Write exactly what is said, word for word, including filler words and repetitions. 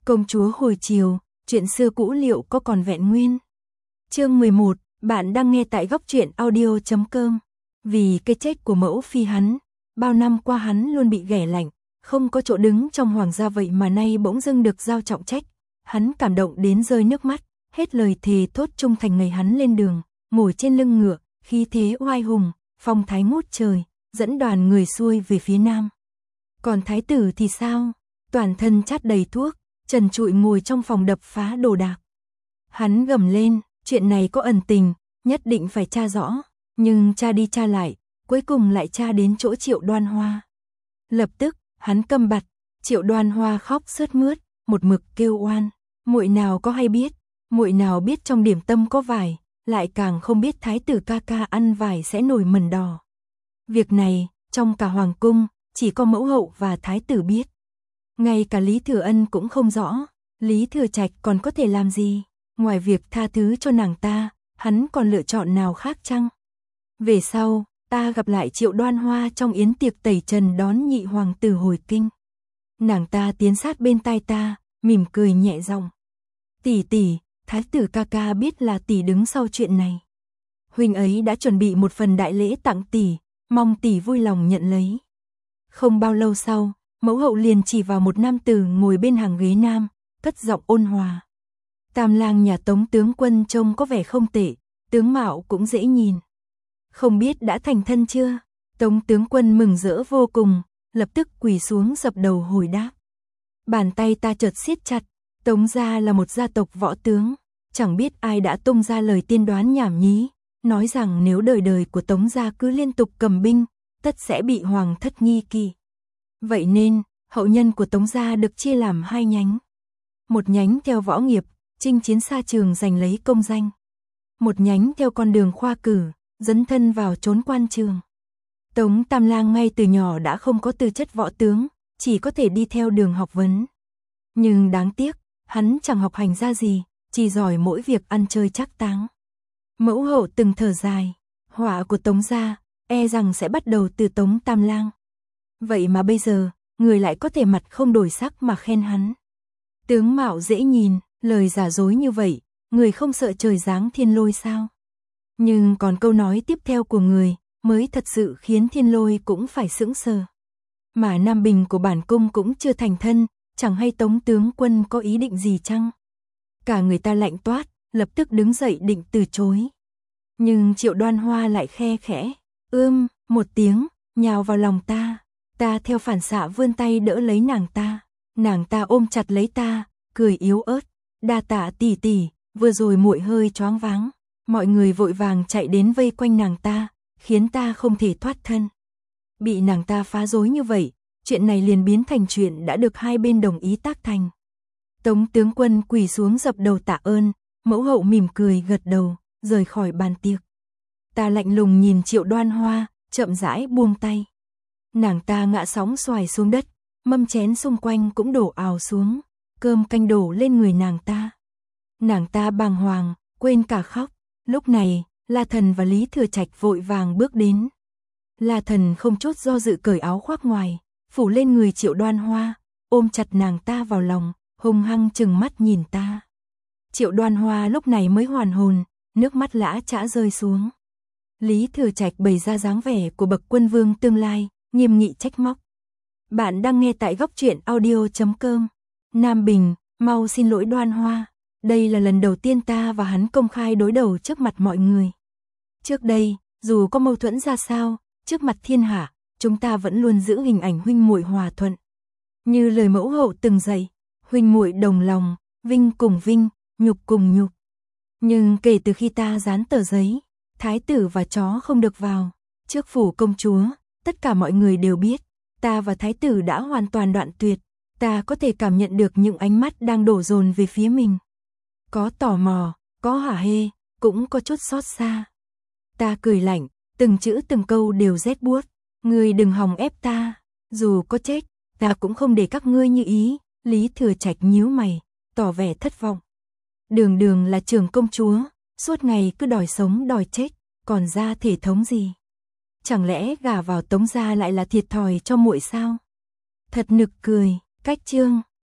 Công chúa hồi chiều, chuyện xưa cũ liệu có còn vẹn nguyên? Chương mười một, bạn đang nghe tại góc truyện audio chấm com. Vì cái chết của mẫu phi hắn, bao năm qua hắn luôn bị ghẻ lạnh, không có chỗ đứng trong hoàng gia, vậy mà nay bỗng dưng được giao trọng trách. Hắn cảm động đến rơi nước mắt, hết lời thề thốt trung thành. Ngày hắn lên đường, ngồi trên lưng ngựa, khí thế oai hùng, phong thái ngút trời, dẫn đoàn người xuôi về phía nam. Còn thái tử thì sao? Toàn thân chát đầy thuốc, trần trụi ngồi trong phòng đập phá đồ đạc. Hắn gầm lên, chuyện này có ẩn tình, nhất định phải tra rõ. Nhưng tra đi tra lại, cuối cùng lại tra đến chỗ Triệu Đoan Hoa. Lập tức, hắn câm bặt. Triệu Đoan Hoa khóc sướt mướt, một mực kêu oan. Muội nào có hay biết, muội nào biết trong điểm tâm có vải, lại càng không biết thái tử ca ca ăn vải sẽ nổi mẩn đỏ. Việc này, trong cả hoàng cung, chỉ có mẫu hậu và thái tử biết. Ngay cả Lý Thừa Ân cũng không rõ, Lý Thừa Trạch còn có thể làm gì, ngoài việc tha thứ cho nàng ta, hắn còn lựa chọn nào khác chăng? Về sau, ta gặp lại Triệu Đoan Hoa trong yến tiệc tẩy trần đón nhị hoàng tử hồi kinh. Nàng ta tiến sát bên tai ta, mỉm cười nhẹ giọng. Tỷ tỷ, thái tử ca ca biết là tỷ đứng sau chuyện này. Huynh ấy đã chuẩn bị một phần đại lễ tặng tỷ, mong tỷ vui lòng nhận lấy. Không bao lâu sau, mẫu hậu liền chỉ vào một nam tử ngồi bên hàng ghế nam, cất giọng ôn hòa. Tam lang nhà Tống tướng quân trông có vẻ không tệ, tướng mạo cũng dễ nhìn. Không biết đã thành thân chưa? Tống tướng quân mừng rỡ vô cùng, lập tức quỳ xuống dập đầu hồi đáp. Bàn tay ta chợt siết chặt, Tống gia là một gia tộc võ tướng, chẳng biết ai đã tung ra lời tiên đoán nhảm nhí, nói rằng nếu đời đời của Tống gia cứ liên tục cầm binh, tất sẽ bị hoàng thất nghi kỵ. Vậy nên, hậu nhân của Tống gia được chia làm hai nhánh. Một nhánh theo võ nghiệp, chinh chiến xa trường giành lấy công danh. Một nhánh theo con đường khoa cử, dấn thân vào chốn quan trường. Tống Tam Lang ngay từ nhỏ đã không có tư chất võ tướng, chỉ có thể đi theo đường học vấn. Nhưng đáng tiếc, hắn chẳng học hành ra gì, chỉ giỏi mỗi việc ăn chơi trác táng. Mẫu hậu từng thở dài, họa của Tống gia, e rằng sẽ bắt đầu từ Tống Tam Lang. Vậy mà bây giờ, người lại có thể mặt không đổi sắc mà khen hắn. Tướng mạo dễ nhìn, lời giả dối như vậy, người không sợ trời giáng thiên lôi sao? Nhưng còn câu nói tiếp theo của người, mới thật sự khiến thiên lôi cũng phải sững sờ. Mà Nam Bình của bản cung cũng chưa thành thân, chẳng hay Tống tướng quân có ý định gì chăng? Cả người ta lạnh toát, lập tức đứng dậy định từ chối. Nhưng Triệu Đoan Hoa lại khe khẽ, ưm, một tiếng, nhào vào lòng ta. Ta theo phản xạ vươn tay đỡ lấy nàng ta. Nàng ta ôm chặt lấy ta, cười yếu ớt. Đa tạ tỷ tỷ, vừa rồi muội hơi choáng váng. Mọi người vội vàng chạy đến vây quanh nàng ta, khiến ta không thể thoát thân. Bị nàng ta phá rối như vậy, chuyện này liền biến thành chuyện đã được hai bên đồng ý tác thành. Tống tướng quân quỳ xuống dập đầu tạ ơn, mẫu hậu mỉm cười gật đầu, rời khỏi bàn tiệc. Ta lạnh lùng nhìn Triệu Đoan Hoa, chậm rãi buông tay. Nàng ta ngã sóng xoài xuống đất, mâm chén xung quanh cũng đổ ào xuống, cơm canh đổ lên người nàng ta. Nàng ta bàng hoàng, quên cả khóc. Lúc này, La Thần và Lý Thừa Trạch vội vàng bước đến. La Thần không chút do dự cởi áo khoác ngoài, phủ lên người Triệu Đoan Hoa, ôm chặt nàng ta vào lòng, hung hăng trừng mắt nhìn ta. Triệu Đoan Hoa lúc này mới hoàn hồn, nước mắt lã chã rơi xuống. Lý Thừa Trạch bày ra dáng vẻ của bậc quân vương tương lai, nghiêm nghị trách móc. Bạn đang nghe tại góc truyện audio chấm com. Nam Bình, mau xin lỗi Đoan Hoa. Đây là lần đầu tiên ta và hắn công khai đối đầu trước mặt mọi người. Trước đây, dù có mâu thuẫn ra sao, trước mặt thiên hạ, chúng ta vẫn luôn giữ hình ảnh huynh muội hòa thuận. Như lời mẫu hậu từng dạy, huynh muội đồng lòng, vinh cùng vinh, nhục cùng nhục. Nhưng kể từ khi ta dán tờ giấy, thái tử và chó không được vào, trước phủ công chúa, tất cả mọi người đều biết, ta và thái tử đã hoàn toàn đoạn tuyệt. Ta có thể cảm nhận được những ánh mắt đang đổ dồn về phía mình. Có tò mò, có hả hê, cũng có chút xót xa. Ta cười lạnh, từng chữ từng câu đều rét buốt. Ngươi đừng hòng ép ta, dù có chết, ta cũng không để các ngươi như ý. Lý Thừa Trạch nhíu mày, tỏ vẻ thất vọng. Đường đường là trưởng công chúa, suốt ngày cứ đòi sống đòi chết, còn ra thể thống gì? Chẳng lẽ gả vào Tống gia lại là thiệt thòi cho muội sao? Thật nực cười, cách chương.